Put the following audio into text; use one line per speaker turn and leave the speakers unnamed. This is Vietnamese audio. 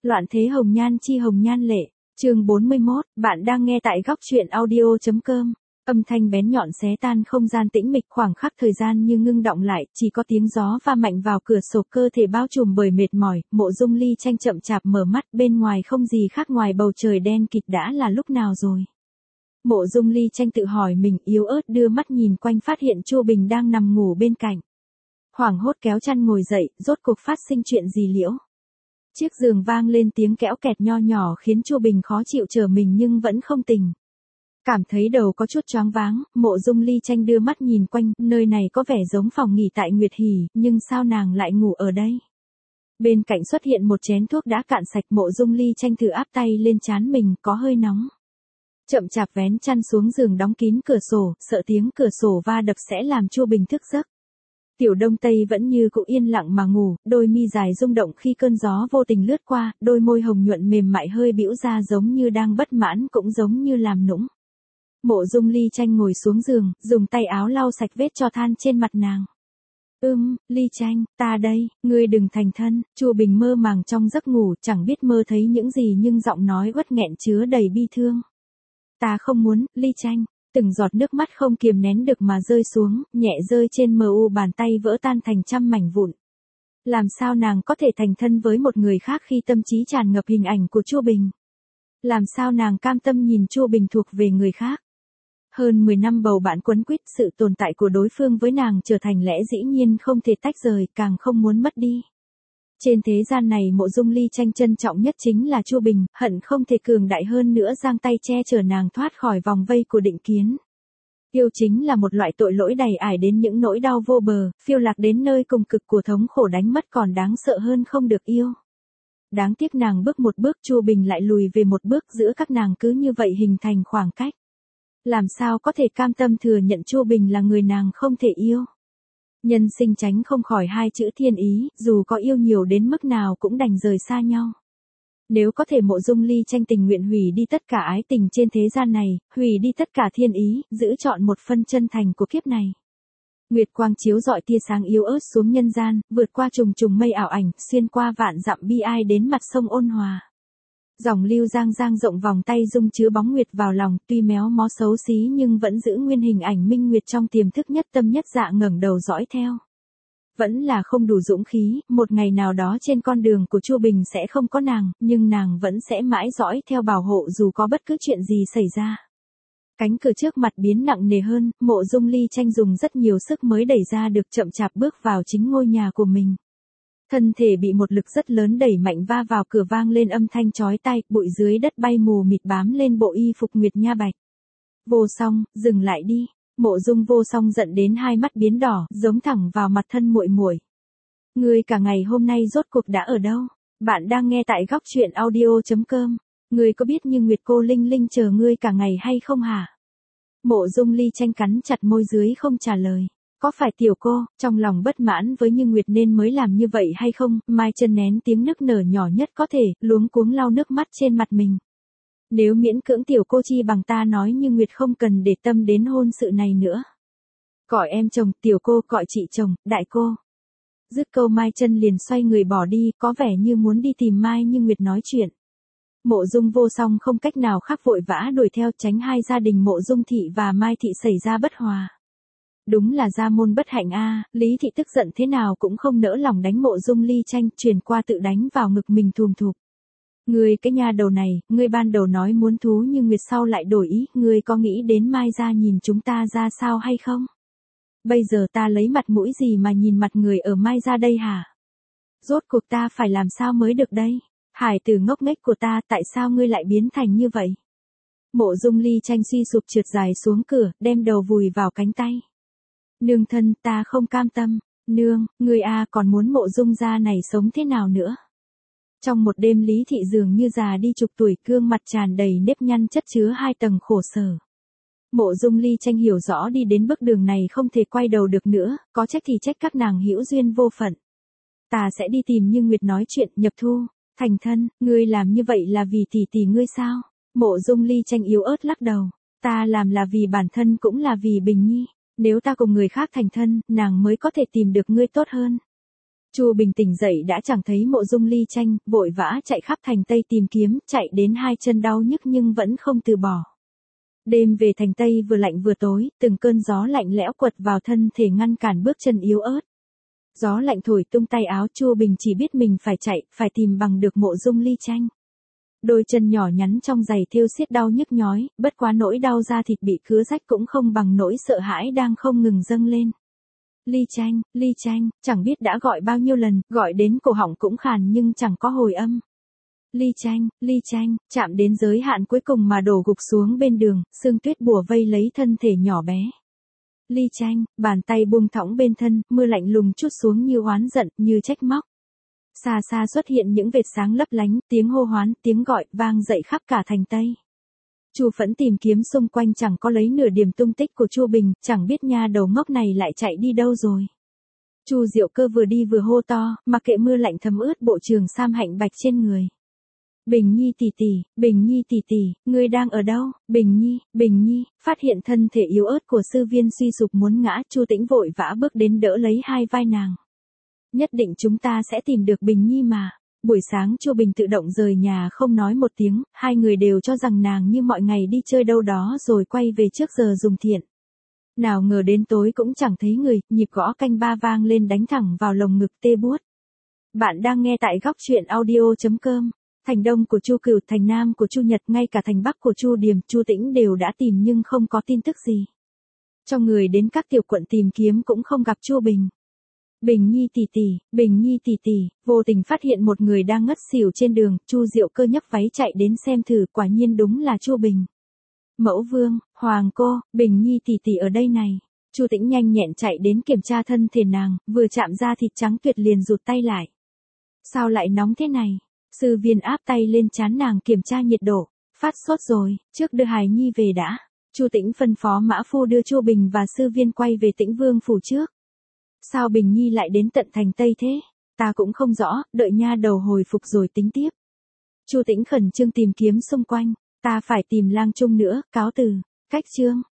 Loạn thế hồng nhan chi hồng nhan lệ, chương 41, bạn đang nghe tại góc truyện audio.com. Âm thanh bén nhọn xé tan không gian tĩnh mịch, khoảng khắc thời gian như ngưng đọng lại, chỉ có tiếng gió va mạnh vào cửa sổ, cơ thể bao trùm bởi mệt mỏi. Mộ Dung Ly Tranh chậm chạp mở mắt, bên ngoài không gì khác ngoài bầu trời đen kịt. Đã là lúc nào rồi? Mộ Dung Ly Tranh tự hỏi mình, yếu ớt đưa mắt nhìn quanh, phát hiện Chu Bình đang nằm ngủ bên cạnh. Hoảng hốt kéo chăn ngồi dậy, rốt cuộc phát sinh chuyện gì liễu? Chiếc giường vang lên tiếng kẽo kẹt nho nhỏ khiến Chu Bình khó chịu trở mình nhưng vẫn không tỉnh. Cảm thấy đầu có chút choáng váng, Mộ Dung Ly Tranh đưa mắt nhìn quanh, nơi này có vẻ giống phòng nghỉ tại Nguyệt Hỷ, nhưng sao nàng lại ngủ ở đây? Bên cạnh xuất hiện một chén thuốc đã cạn sạch, Mộ Dung Ly Tranh thử áp tay lên trán mình, có hơi nóng. Chậm chạp vén chăn xuống giường, đóng kín cửa sổ, sợ tiếng cửa sổ va đập sẽ làm Chu Bình thức giấc. Tiểu Đông Tây vẫn như cũ yên lặng mà ngủ, đôi mi dài rung động khi cơn gió vô tình lướt qua, đôi môi hồng nhuận mềm mại hơi bĩu ra, giống như đang bất mãn cũng giống như làm nũng. Mộ Dung Ly Tranh ngồi xuống giường, dùng tay áo lau sạch vết tro than trên mặt nàng. Ly Tranh, ta đây, ngươi đừng thành thân. Chu Bình mơ màng trong giấc ngủ, chẳng biết mơ thấy những gì nhưng giọng nói uất nghẹn chứa đầy bi thương. Ta không muốn, Ly Tranh. Từng giọt nước mắt không kiềm nén được mà rơi xuống, nhẹ rơi trên mu bàn tay, vỡ tan thành trăm mảnh vụn. Làm sao nàng có thể thành thân với một người khác khi tâm trí tràn ngập hình ảnh của Chu Bình? Làm sao nàng cam tâm nhìn Chu Bình thuộc về người khác? Hơn 10 năm bầu bạn quấn quýt, sự tồn tại của đối phương với nàng trở thành lẽ dĩ nhiên không thể tách rời, càng không muốn mất đi. Trên thế gian này, Mộ Dung Ly Tranh trân trọng nhất chính là Chu Bình, hận không thể cường đại hơn nữa giang tay che chở nàng thoát khỏi vòng vây của định kiến. Yêu chính là một loại tội lỗi đầy ải đến những nỗi đau vô bờ, phiêu lạc đến nơi cùng cực của thống khổ đánh mất còn đáng sợ hơn không được yêu. Đáng tiếc nàng bước một bước, Chu Bình lại lùi về một bước, giữa các nàng cứ như vậy hình thành khoảng cách. Làm sao có thể cam tâm thừa nhận Chu Bình là người nàng không thể yêu? Nhân sinh tránh không khỏi hai chữ thiên ý, dù có yêu nhiều đến mức nào cũng đành rời xa nhau. Nếu có thể, Mộ Dung Ly Tranh tình nguyện hủy đi tất cả ái tình trên thế gian này, hủy đi tất cả thiên ý, giữ chọn một phân chân thành của kiếp này. Nguyệt quang chiếu rọi tia sáng yếu ớt xuống nhân gian, vượt qua trùng trùng mây ảo ảnh, xuyên qua vạn dặm bi ai đến mặt sông ôn hòa. Dòng lưu giang giang rộng vòng tay dung chứa bóng nguyệt vào lòng, tuy méo mó xấu xí nhưng vẫn giữ nguyên hình ảnh minh nguyệt trong tiềm thức nhất tâm nhất dạ, ngẩng đầu dõi theo. Vẫn là không đủ dũng khí, một ngày nào đó trên con đường của Chu Bình sẽ không có nàng, nhưng nàng vẫn sẽ mãi dõi theo bảo hộ dù có bất cứ chuyện gì xảy ra. Cánh cửa trước mặt biến nặng nề hơn, Mộ Dung Ly Tranh dùng rất nhiều sức mới đẩy ra được, chậm chạp bước vào chính ngôi nhà của mình. Thân thể bị một lực rất lớn đẩy mạnh, va vào cửa vang lên âm thanh chói tai, bụi dưới đất bay mù mịt bám lên bộ y phục Nguyệt Nha Bạch. Vô Song, dừng lại đi. Mộ Dung Vô Song giận đến hai mắt biến đỏ, giống thẳng vào mặt thân muội muội. Ngươi cả ngày hôm nay rốt cuộc đã ở đâu? Bạn đang nghe tại góc truyện audio.com. Ngươi có biết Như Nguyệt cô Linh Linh chờ ngươi cả ngày hay không hả? Mộ Dung Ly Tranh cắn chặt môi dưới không trả lời. Có phải tiểu cô, trong lòng bất mãn với Như Nguyệt nên mới làm như vậy hay không? Mai Chân nén tiếng nức nở nhỏ nhất có thể, luống cuống lau nước mắt trên mặt mình. Nếu miễn cưỡng tiểu cô chi bằng ta nói Như Nguyệt không cần để tâm đến hôn sự này nữa. Gọi em chồng, tiểu cô gọi chị chồng, đại cô. Dứt câu Mai Chân liền xoay người bỏ đi, có vẻ như muốn đi tìm Mai Như Nguyệt nói chuyện. Mộ Dung Vô Song không cách nào khác vội vã đuổi theo, tránh hai gia đình Mộ Dung Thị và Mai Thị xảy ra bất hòa. Đúng là gia môn bất hạnh a. Lý Thị tức giận thế nào cũng không nỡ lòng đánh Mộ Dung Ly Tranh, truyền qua tự đánh vào ngực mình thùm thụp. Ngươi cái nha đầu này, ngươi ban đầu nói muốn thú Như Nguyệt sau lại đổi ý, ngươi có nghĩ đến Mai gia nhìn chúng ta ra sao hay không? Bây giờ ta lấy mặt mũi gì mà nhìn mặt người ở Mai gia đây hả? Rốt cuộc ta phải làm sao mới được đây? Hải tử ngốc nghếch của ta, tại sao ngươi lại biến thành như vậy? Mộ Dung Ly Tranh suy sụp trượt dài xuống cửa, đem đầu vùi vào cánh tay. Nương thân, ta không cam tâm. Nương, ngươi còn muốn Mộ Dung gia này sống thế nào nữa? Trong một đêm, Lý Thị dường như già đi chục tuổi, gương mặt tràn đầy nếp nhăn chất chứa hai tầng khổ sở. Mộ Dung Ly Tranh hiểu rõ đi đến bước đường này không thể quay đầu được nữa, có trách thì trách các nàng hữu duyên vô phận. Ta sẽ đi tìm Như Nguyệt nói chuyện, nhập thu, thành thân. Ngươi làm như vậy là vì tỷ tỷ ngươi sao? Mộ Dung Ly Tranh yếu ớt lắc đầu. Ta làm là vì bản thân cũng là vì Bình Nhi. Nếu ta cùng người khác thành thân, nàng mới có thể tìm được ngươi tốt hơn. Chu Bình tỉnh dậy đã chẳng thấy mộ dung Ly Tranh, vội vã chạy khắp thành Tây tìm kiếm, chạy đến hai chân đau nhức nhưng vẫn không từ bỏ. Đêm về thành Tây vừa lạnh vừa tối, từng cơn gió lạnh lẽo quật vào thân thể ngăn cản bước chân yếu ớt. Gió lạnh thổi tung tay áo, Chu Bình chỉ biết mình phải chạy, phải tìm bằng được mộ dung Ly Tranh. Đôi chân nhỏ nhắn trong giày thêu xiết đau nhức nhói, bất quá nỗi đau da thịt bị cứa rách cũng không bằng nỗi sợ hãi đang không ngừng dâng lên. Ly Tranh, chẳng biết đã gọi bao nhiêu lần, gọi đến cổ họng cũng khàn nhưng chẳng có hồi âm. Ly Tranh, chạm đến giới hạn cuối cùng mà đổ gục xuống bên đường, sương tuyết bùa vây lấy thân thể nhỏ bé. Ly Tranh, bàn tay buông thõng bên thân, mưa lạnh lùng trút xuống như oán giận, như trách móc. Xa xa xuất hiện những vệt sáng lấp lánh, tiếng hô hoán, tiếng gọi, vang dậy khắp cả thành Tây. Chu Phẫn tìm kiếm xung quanh chẳng có lấy nửa điểm tung tích của Chu Bình, chẳng biết nha đầu ngốc này lại chạy đi đâu rồi. Chu Diệu Cơ vừa đi vừa hô to, mặc kệ mưa lạnh thấm ướt bộ trường sam hạnh bạch trên người. Bình Nhi tỷ tỷ, ngươi đang ở đâu? Bình Nhi, phát hiện thân thể yếu ớt của Sư Viên suy sụp muốn ngã, Chu Tĩnh vội vã bước đến đỡ lấy hai vai nàng. Nhất định chúng ta sẽ tìm được Bình Nhi mà. Buổi sáng Chu Bình tự động rời nhà không nói một tiếng, hai người đều cho rằng nàng như mọi ngày đi chơi đâu đó rồi quay về trước giờ dùng thiện. Nào ngờ đến tối cũng chẳng thấy người, nhịp gõ canh ba vang lên đánh thẳng vào lồng ngực tê buốt. Bạn đang nghe tại góc truyện audio.com. Thành Đông của Chu Cửu, thành Nam của Chu Nhật, ngay cả thành Bắc của Chu Điềm, Chu Tĩnh đều đã tìm nhưng không có tin tức gì. Cho người đến các tiểu quận tìm kiếm cũng không gặp Chu Bình. Bình Nhi tỷ tỷ, vô tình phát hiện một người đang ngất xỉu trên đường, Chu Diệu Cơ nhấc váy chạy đến xem thử, quả nhiên đúng là Chu Bình. Mẫu vương, hoàng cô, Bình Nhi tỷ tỷ ở đây này. Chu Tĩnh nhanh nhẹn chạy đến kiểm tra thân thể nàng, vừa chạm ra thịt trắng tuyệt liền rụt tay lại. Sao lại nóng thế này? Sư Viên áp tay lên trán nàng kiểm tra nhiệt độ. Phát sốt rồi, trước đưa hài nhi về đã. Chu Tĩnh phân phó mã phu đưa Chu Bình và Sư Viên quay về Tĩnh Vương phủ trước. Sao Bình Nhi lại đến tận thành Tây thế? Ta cũng không rõ, đợi nha đầu hồi phục rồi tính tiếp. Chu Tĩnh khẩn trương tìm kiếm xung quanh. Ta phải tìm Lang Trung nữa, cáo từ. Cách chương.